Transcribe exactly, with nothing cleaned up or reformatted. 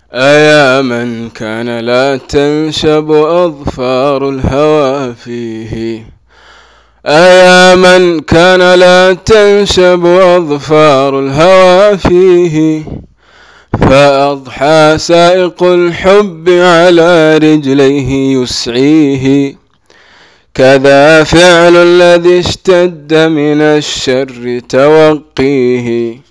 أيا من كان لا تنشب أظفار الهوى فيه، أيا من كان لا تنشب أظفار الهوى فيه، فأضحى سائق الحب على رجليه يسعيه، كذا فعل الذي اشتد من الشر توقيه.